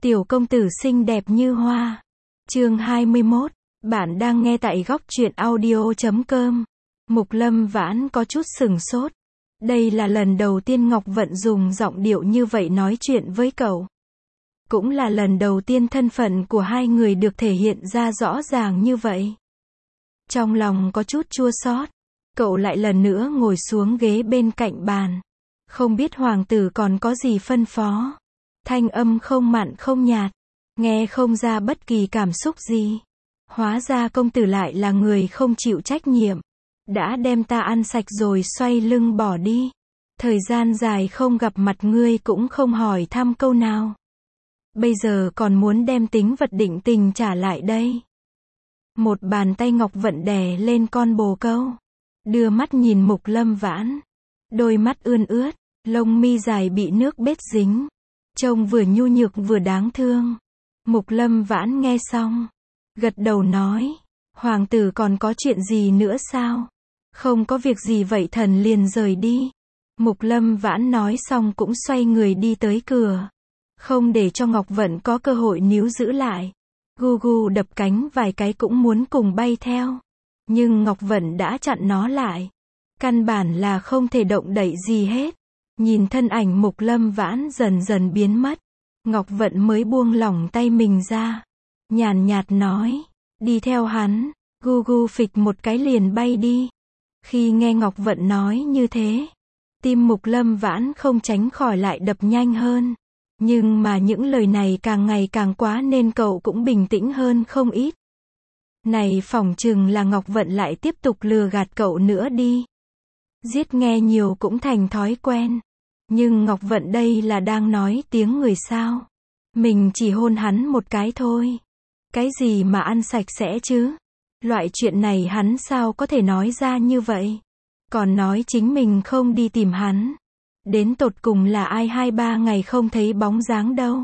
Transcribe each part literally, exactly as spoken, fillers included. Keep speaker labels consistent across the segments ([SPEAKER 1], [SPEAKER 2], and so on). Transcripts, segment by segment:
[SPEAKER 1] Tiểu công tử xinh đẹp như hoa. Chương hai mươi mốt. Bạn đang nghe tại góc truyện audio chấm com. Mục Lâm Vãn có chút sừng sốt. Đây là lần đầu tiên Ngọc Vận dùng giọng điệu như vậy nói chuyện với cậu. Cũng là lần đầu tiên thân phận của hai người được thể hiện ra rõ ràng như vậy. Trong lòng có chút chua xót, cậu lại lần nữa ngồi xuống ghế bên cạnh bàn. Không biết hoàng tử còn có gì phân phó. Thanh âm không mặn không nhạt, nghe không ra bất kỳ cảm xúc gì. Hóa ra công tử lại là người không chịu trách nhiệm. Đã đem ta ăn sạch rồi xoay lưng bỏ đi. Thời gian dài không gặp mặt ngươi cũng không hỏi thăm câu nào. Bây giờ còn muốn đem tính vật định tình trả lại đây. Một bàn tay Ngọc Vận đè lên con bồ câu. Đưa mắt nhìn Mục Lâm Vãn. Đôi mắt ươn ướt, lông mi dài bị nước bết dính. Trông vừa nhu nhược vừa đáng thương. Mục Lâm Vãn nghe xong, gật đầu nói, hoàng tử còn có chuyện gì nữa sao? Không có việc gì vậy thần liền rời đi. Mục Lâm Vãn nói xong cũng xoay người đi tới cửa. Không để cho Ngọc Vận có cơ hội níu giữ lại. Gu gu đập cánh vài cái cũng muốn cùng bay theo. Nhưng Ngọc Vận đã chặn nó lại. Căn bản là không thể động đậy gì hết. Nhìn thân ảnh Mục Lâm Vãn dần dần biến mất. Ngọc Vận mới buông lỏng tay mình ra. Nhàn nhạt nói, đi theo hắn. Gu gu phịch một cái liền bay đi. Khi nghe Ngọc Vận nói như thế, tim Mục Lâm Vãn không tránh khỏi lại đập nhanh hơn. Nhưng mà những lời này càng ngày càng quá nên cậu cũng bình tĩnh hơn không ít. Này phỏng chừng là Ngọc Vận lại tiếp tục lừa gạt cậu nữa đi. Giết nghe nhiều cũng thành thói quen. Nhưng Ngọc Vận đây là đang nói tiếng người sao? Mình chỉ hôn hắn một cái thôi. Cái gì mà ăn sạch sẽ chứ? Loại chuyện này hắn sao có thể nói ra như vậy? Còn nói chính mình không đi tìm hắn. Đến tột cùng là ai hai ba ngày không thấy bóng dáng đâu.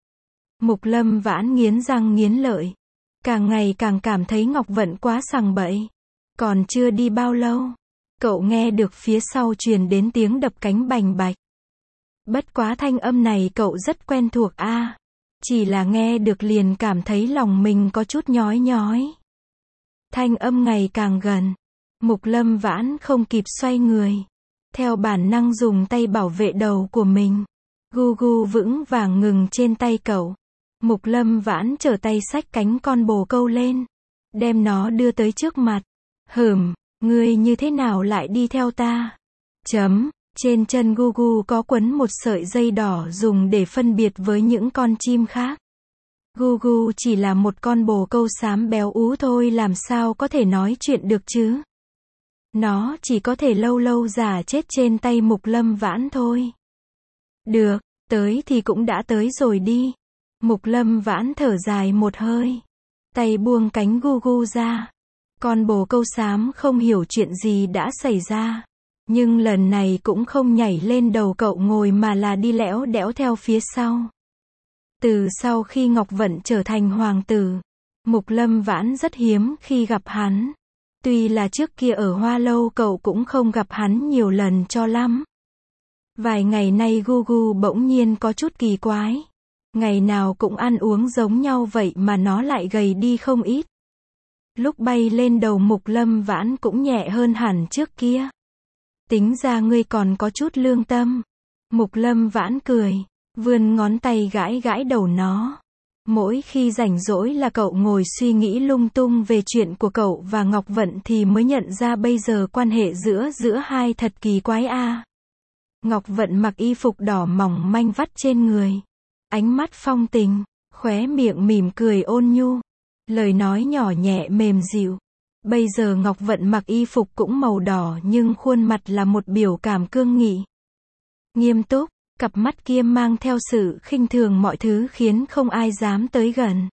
[SPEAKER 1] Mục Lâm Vãn nghiến răng nghiến lợi. Càng ngày càng cảm thấy Ngọc Vận quá sằng bậy. Còn chưa đi bao lâu, cậu nghe được phía sau truyền đến tiếng đập cánh bành bạch. Bất quá thanh âm này cậu rất quen thuộc a. À, chỉ là nghe được liền cảm thấy lòng mình có chút nhói nhói. Thanh âm ngày càng gần. Mục Lâm Vãn không kịp xoay người. Theo bản năng dùng tay bảo vệ đầu của mình. Gu gu vững vàng ngừng trên tay cậu. Mục Lâm Vãn trở tay xách cánh con bồ câu lên. Đem nó đưa tới trước mặt. Hửm, ngươi như thế nào lại đi theo ta? Chấm. Trên chân Gu gu có quấn một sợi dây đỏ dùng để phân biệt với những con chim khác. Gu gu chỉ là một con bồ câu xám béo ú thôi, làm sao có thể nói chuyện được chứ? Nó chỉ có thể lâu lâu giả chết trên tay Mục Lâm Vãn thôi. Được, tới thì cũng đã tới rồi đi. Mục Lâm Vãn thở dài một hơi. Tay buông cánh Gu gu ra. Con bồ câu xám không hiểu chuyện gì đã xảy ra. Nhưng lần này cũng không nhảy lên đầu cậu ngồi mà là đi lẽo đẽo theo phía sau. Từ sau khi Ngọc Vận trở thành hoàng tử, Mục Lâm Vãn rất hiếm khi gặp hắn. Tuy là trước kia ở Hoa Lâu cậu cũng không gặp hắn nhiều lần cho lắm. Vài ngày nay Gu gu bỗng nhiên có chút kỳ quái. Ngày nào cũng ăn uống giống nhau vậy mà nó lại gầy đi không ít. Lúc bay lên đầu Mục Lâm Vãn cũng nhẹ hơn hẳn trước kia. Tính ra ngươi còn có chút lương tâm. Mục Lâm Vãn cười, vươn ngón tay gãi gãi đầu nó. Mỗi khi rảnh rỗi là cậu ngồi suy nghĩ lung tung về chuyện của cậu và Ngọc Vận thì mới nhận ra bây giờ quan hệ giữa giữa hai thật kỳ quái a. À. Ngọc Vận mặc y phục đỏ mỏng manh vắt trên người. Ánh mắt phong tình, khóe miệng mỉm cười ôn nhu. Lời nói nhỏ nhẹ mềm dịu. Bây giờ Ngọc Vận mặc y phục cũng màu đỏ nhưng khuôn mặt là một biểu cảm cương nghị. Nghiêm túc, cặp mắt kia mang theo sự khinh thường mọi thứ khiến không ai dám tới gần.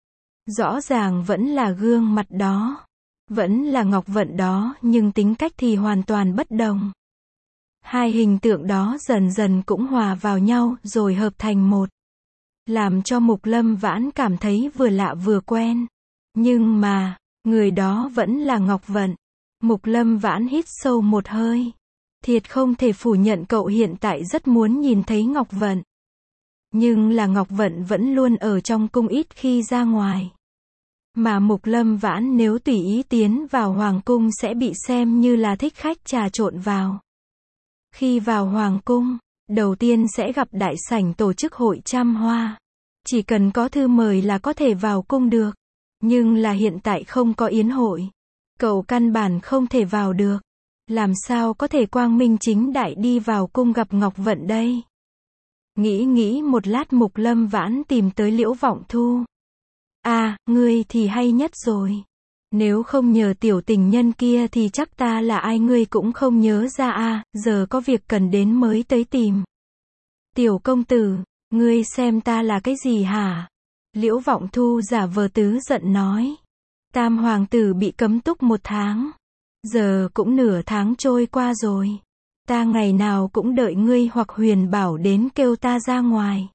[SPEAKER 1] Rõ ràng vẫn là gương mặt đó. Vẫn là Ngọc Vận đó nhưng tính cách thì hoàn toàn bất đồng. Hai hình tượng đó dần dần cũng hòa vào nhau rồi hợp thành một. Làm cho Mục Lâm Vãn cảm thấy vừa lạ vừa quen. Nhưng mà, người đó vẫn là Ngọc Vận. Mục Lâm Vãn hít sâu một hơi. Thiệt không thể phủ nhận cậu hiện tại rất muốn nhìn thấy Ngọc Vận. Nhưng là Ngọc Vận vẫn luôn ở trong cung ít khi ra ngoài. Mà Mục Lâm Vãn nếu tùy ý tiến vào Hoàng cung sẽ bị xem như là thích khách trà trộn vào. Khi vào Hoàng cung, đầu tiên sẽ gặp đại sảnh tổ chức hội trăm hoa. Chỉ cần có thư mời là có thể vào cung được. Nhưng là hiện tại không có yến hội. Cậu căn bản không thể vào được. Làm sao có thể quang minh chính đại đi vào cung gặp Ngọc Vận đây? Nghĩ nghĩ một lát Mục Lâm Vãn tìm tới Liễu Vọng Thu. À, ngươi thì hay nhất rồi. Nếu không nhờ tiểu tình nhân kia thì chắc ta là ai ngươi cũng không nhớ ra à, giờ có việc cần đến mới tới tìm. Tiểu công tử, ngươi xem ta là cái gì hả? Liễu Vọng Thu giả vờ tứ giận nói. Tam hoàng tử bị cấm túc một tháng. Giờ cũng nửa tháng trôi qua rồi. Ta ngày nào cũng đợi ngươi hoặc Huyền Bảo đến kêu ta ra ngoài.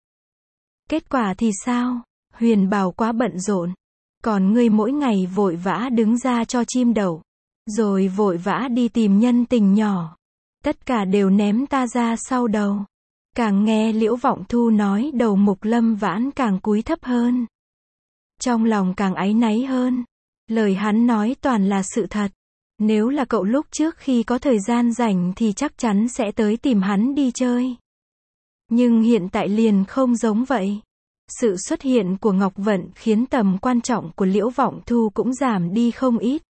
[SPEAKER 1] Kết quả thì sao? Huyền Bảo quá bận rộn. Còn ngươi mỗi ngày vội vã đứng ra cho chim đậu. Rồi vội vã đi tìm nhân tình nhỏ. Tất cả đều ném ta ra sau đầu. Càng nghe Liễu Vọng Thu nói đầu Mục Lâm Vãn càng cúi thấp hơn. Trong lòng càng áy náy hơn. Lời hắn nói toàn là sự thật. Nếu là cậu lúc trước khi có thời gian rảnh thì chắc chắn sẽ tới tìm hắn đi chơi. Nhưng hiện tại liền không giống vậy. Sự xuất hiện của Ngọc Vận khiến tầm quan trọng của Liễu Vọng Thu cũng giảm đi không ít.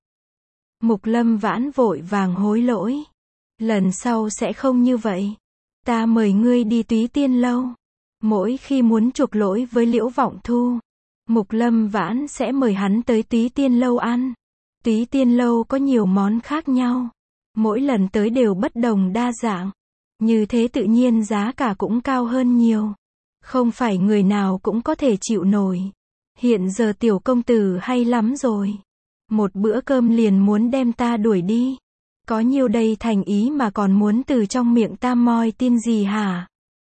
[SPEAKER 1] Mục Lâm Vãn vội vàng hối lỗi. Lần sau sẽ không như vậy. Ta mời ngươi đi Túy Tiên Lâu. Mỗi khi muốn chuộc lỗi với Liễu Vọng Thu, Mục Lâm Vãn sẽ mời hắn tới Túy Tiên Lâu ăn. Túy Tiên Lâu có nhiều món khác nhau. Mỗi lần tới đều bất đồng đa dạng. Như thế tự nhiên giá cả cũng cao hơn nhiều. Không phải người nào cũng có thể chịu nổi. Hiện giờ tiểu công tử hay lắm rồi. Một bữa cơm liền muốn đem ta đuổi đi. Có nhiêu đây thành ý mà còn muốn từ trong miệng ta moi tin gì hả?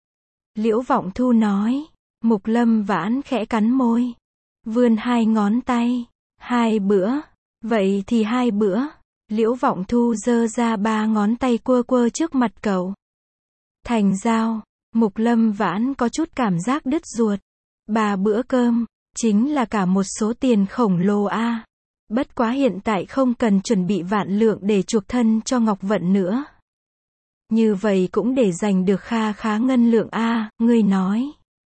[SPEAKER 1] Liễu Vọng Thu nói. Mục Lâm Vãn khẽ cắn môi. Vươn hai ngón tay. Hai bữa. Vậy thì hai bữa. Liễu Vọng Thu giơ ra ba ngón tay quơ quơ trước mặt cậu. Thành giao. Mục Lâm Vãn có chút cảm giác đứt ruột. Ba bữa cơm, chính là cả một số tiền khổng lồ a. À. Bất quá hiện tại không cần chuẩn bị vạn lượng để chuộc thân cho Ngọc Vận nữa. Như vậy cũng để giành được kha khá ngân lượng a, à, ngươi nói.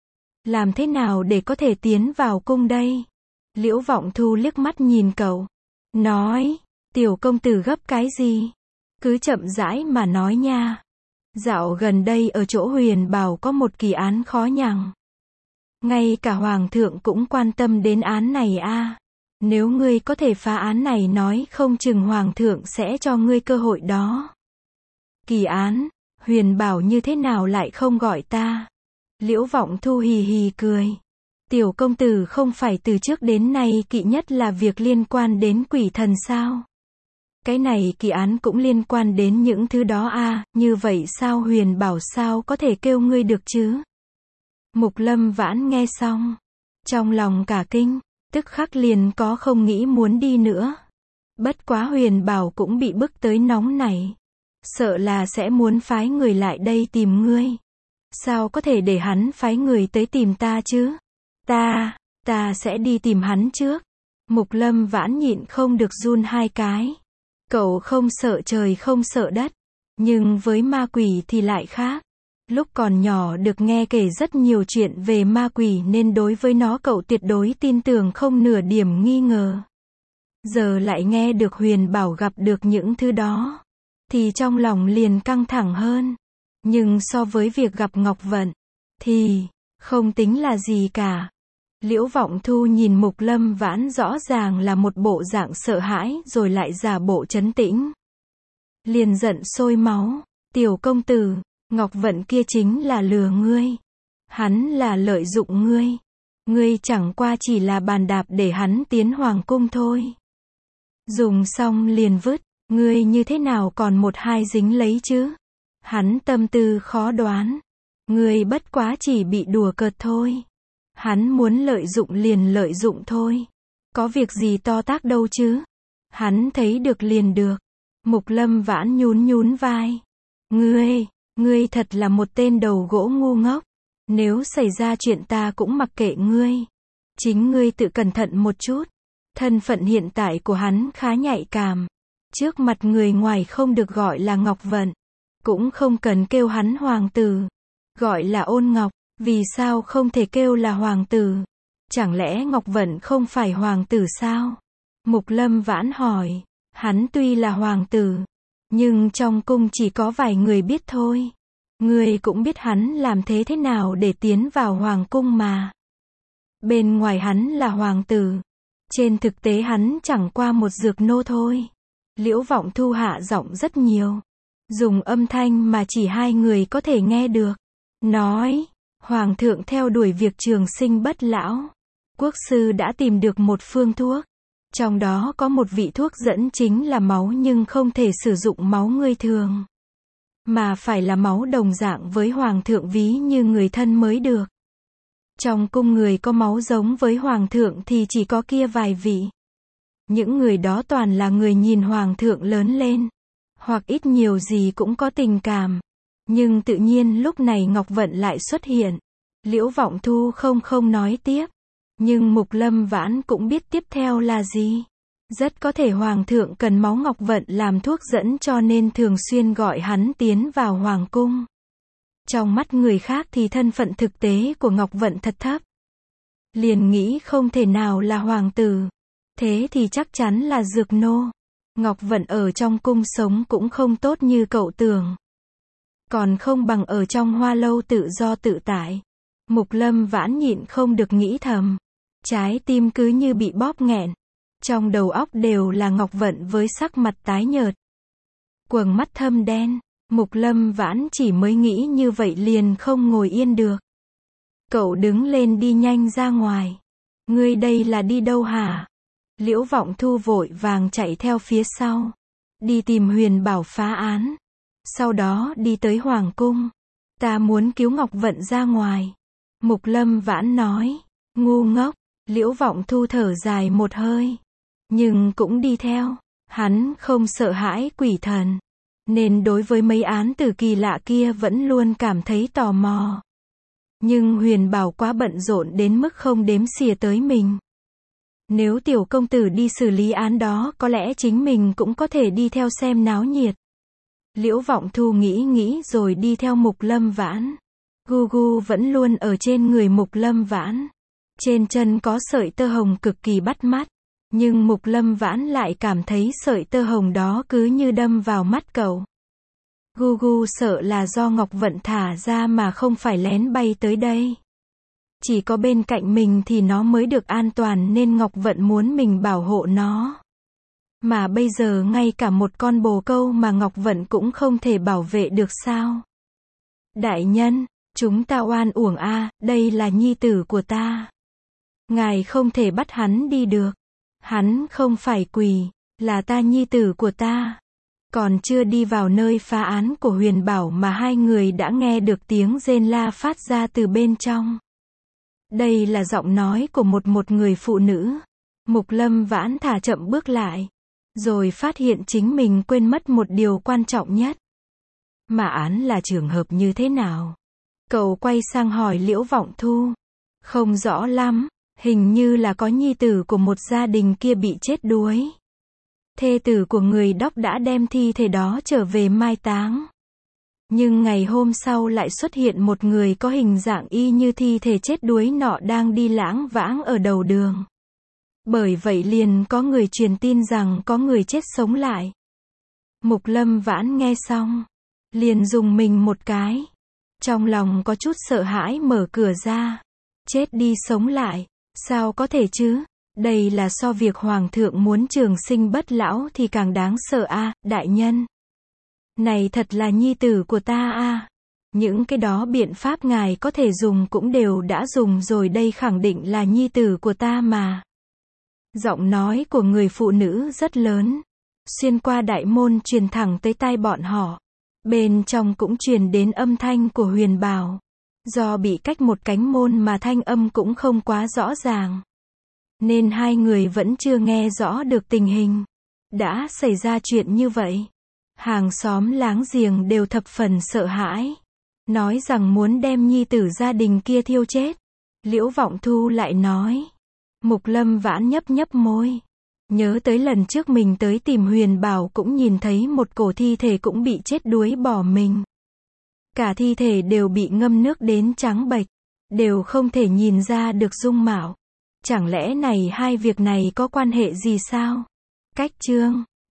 [SPEAKER 1] Làm thế nào để có thể tiến vào cung đây? Liễu Vọng Thu liếc mắt nhìn cậu. Nói, tiểu công tử gấp cái gì? Cứ chậm rãi mà nói nha. Dạo gần đây ở chỗ Huyền Bảo có một kỳ án khó nhằn. Ngay cả Hoàng thượng cũng quan tâm đến án này a. À. Nếu ngươi có thể phá án này nói không chừng Hoàng thượng sẽ cho ngươi cơ hội đó. Kỳ án, Huyền Bảo như thế nào lại không gọi ta? Liễu Vọng Thu hì hì cười. Tiểu công tử không phải từ trước đến nay kỵ nhất là việc liên quan đến quỷ thần sao? Cái này kỳ án cũng liên quan đến những thứ đó a, à, như vậy sao Huyền Bảo sao có thể kêu ngươi được chứ? Mục Lâm Vãn nghe xong, trong lòng cả kinh, tức khắc liền có không nghĩ muốn đi nữa. Bất quá Huyền Bảo cũng bị bức tới nóng này, sợ là sẽ muốn phái người lại đây tìm ngươi. Sao có thể để hắn phái người tới tìm ta chứ? Ta, ta sẽ đi tìm hắn trước. Mục Lâm Vãn nhịn không được run hai cái. Cậu không sợ trời không sợ đất, nhưng với ma quỷ thì lại khác. Lúc còn nhỏ được nghe kể rất nhiều chuyện về ma quỷ nên đối với nó cậu tuyệt đối tin tưởng không nửa điểm nghi ngờ. Giờ lại nghe được Huyền Bảo gặp được những thứ đó, thì trong lòng liền căng thẳng hơn. Nhưng so với việc gặp Ngọc Vận, thì không tính là gì cả. Liễu Vọng Thu nhìn Mục Lâm Vãn rõ ràng là một bộ dạng sợ hãi rồi lại giả bộ trấn tĩnh. Liền giận sôi máu. Tiểu công tử, Ngọc Vận kia chính là lừa ngươi. Hắn là lợi dụng ngươi. Ngươi chẳng qua chỉ là bàn đạp để hắn tiến hoàng cung thôi. Dùng xong liền vứt, ngươi như thế nào còn một hai dính lấy chứ? Hắn tâm tư khó đoán. Ngươi bất quá chỉ bị đùa cợt thôi. Hắn muốn lợi dụng liền lợi dụng thôi. Có việc gì to tát đâu chứ? Hắn thấy được liền được. Mục Lâm Vãn nhún nhún vai. Ngươi, ngươi thật là một tên đầu gỗ ngu ngốc. Nếu xảy ra chuyện ta cũng mặc kệ ngươi. Chính ngươi tự cẩn thận một chút. Thân phận hiện tại của hắn khá nhạy cảm. Trước mặt người ngoài không được gọi là Ngọc Vận. Cũng không cần kêu hắn hoàng tử. Gọi là Ôn Ngọc. Vì sao không thể kêu là hoàng tử? Chẳng lẽ Ngọc Vận không phải hoàng tử sao? Mục Lâm Vãn hỏi. Hắn tuy là hoàng tử, nhưng trong cung chỉ có vài người biết thôi. Ngươi cũng biết hắn làm thế thế nào để tiến vào hoàng cung mà. Bên ngoài hắn là hoàng tử. Trên thực tế hắn chẳng qua một dược nô thôi. Liễu Vọng Thu hạ giọng rất nhiều. Dùng âm thanh mà chỉ hai người có thể nghe được. Nói, hoàng thượng theo đuổi việc trường sinh bất lão. Quốc sư đã tìm được một phương thuốc. Trong đó có một vị thuốc dẫn chính là máu nhưng không thể sử dụng máu người thường. Mà phải là máu đồng dạng với hoàng thượng ví như người thân mới được. Trong cung người có máu giống với hoàng thượng thì chỉ có kia vài vị. Những người đó toàn là người nhìn hoàng thượng lớn lên. Hoặc ít nhiều gì cũng có tình cảm. Nhưng tự nhiên lúc này Ngọc Vận lại xuất hiện. Liễu Vọng Thu không không nói tiếp. Nhưng Mục Lâm Vãn cũng biết tiếp theo là gì. Rất có thể hoàng thượng cần máu Ngọc Vận làm thuốc dẫn cho nên thường xuyên gọi hắn tiến vào hoàng cung. Trong mắt người khác thì thân phận thực tế của Ngọc Vận thật thấp. Liền nghĩ không thể nào là hoàng tử. Thế thì chắc chắn là dược nô. Ngọc Vận ở trong cung sống cũng không tốt như cậu tưởng. Còn không bằng ở trong hoa lâu tự do tự tại. Mục Lâm Vãn nhịn không được nghĩ thầm. Trái tim cứ như bị bóp nghẹn. Trong đầu óc đều là Ngọc Vận với sắc mặt tái nhợt. Quầng mắt thâm đen. Mục Lâm Vãn chỉ mới nghĩ như vậy liền không ngồi yên được. Cậu đứng lên đi nhanh ra ngoài. Ngươi đây là đi đâu hả? Liễu Vọng Thu vội vàng chạy theo phía sau. Đi tìm Huyền Bảo phá án. Sau đó đi tới hoàng cung. Ta muốn cứu Ngọc Vận ra ngoài. Mục Lâm Vãn nói. Ngu ngốc. Liễu Vọng Thu thở dài một hơi. Nhưng cũng đi theo. Hắn không sợ hãi quỷ thần. Nên đối với mấy án tử kỳ lạ kia vẫn luôn cảm thấy tò mò. Nhưng Huyền Bảo quá bận rộn đến mức không đếm xỉa tới mình. Nếu tiểu công tử đi xử lý án đó có lẽ chính mình cũng có thể đi theo xem náo nhiệt. Liễu Vọng Thu nghĩ nghĩ rồi đi theo Mục Lâm Vãn. Gu gu vẫn luôn ở trên người Mục Lâm Vãn. Trên chân có sợi tơ hồng cực kỳ bắt mắt. Nhưng Mục Lâm Vãn lại cảm thấy sợi tơ hồng đó cứ như đâm vào mắt cậu. Gu gu sợ là do Ngọc Vận thả ra mà không phải lén bay tới đây. Chỉ có bên cạnh mình thì nó mới được an toàn nên Ngọc Vận muốn mình bảo hộ nó. Mà bây giờ ngay cả một con bồ câu mà Ngọc Vận cũng không thể bảo vệ được sao? Đại nhân, chúng ta oan uổng a, à, đây là nhi tử của ta. Ngài không thể bắt hắn đi được. Hắn không phải quỷ, là ta nhi tử của ta. Còn chưa đi vào nơi phá án của Huyền Bảo mà hai người đã nghe được tiếng rên la phát ra từ bên trong. Đây là giọng nói của một một người phụ nữ. Mục Lâm Vãn thả chậm bước lại. Rồi phát hiện chính mình quên mất một điều quan trọng nhất. Mà án là trường hợp như thế nào? Cậu quay sang hỏi Liễu Vọng Thu. Không rõ lắm, hình như là có nhi tử của một gia đình kia bị chết đuối. Thê tử của người đốc đã đem thi thể đó trở về mai táng. Nhưng ngày hôm sau lại xuất hiện một người có hình dạng y như thi thể chết đuối nọ đang đi lãng vãng ở đầu đường. Bởi vậy liền có người truyền tin rằng có người chết sống lại. Mục Lâm Vãn nghe xong, liền dùng mình một cái. Trong lòng có chút sợ hãi mở cửa ra. Chết đi sống lại, sao có thể chứ? Đây là so việc hoàng thượng muốn trường sinh bất lão thì càng đáng sợ a, à, đại nhân. Này thật là nhi tử của ta a. À. Những cái đó biện pháp ngài có thể dùng cũng đều đã dùng rồi, đây khẳng định là nhi tử của ta mà. Giọng nói của người phụ nữ rất lớn, xuyên qua đại môn truyền thẳng tới tai bọn họ. Bên trong cũng truyền đến âm thanh của Huyền Bảo. Do bị cách một cánh môn mà thanh âm cũng không quá rõ ràng. Nên hai người vẫn chưa nghe rõ được tình hình. Đã xảy ra chuyện như vậy. Hàng xóm láng giềng đều thập phần sợ hãi. nói rằng muốn đem nhi tử gia đình kia thiêu chết. Liễu Vọng Thu lại nói. Mục Lâm Vãn nhấp nhấp môi. Nhớ tới lần trước mình tới tìm Huyền Bảo cũng nhìn thấy một cổ thi thể cũng bị chết đuối bỏ mình. Cả thi thể đều bị ngâm nước đến trắng bệch, đều không thể nhìn ra được dung mạo. Chẳng lẽ này hai việc này có quan hệ gì sao? Cách chương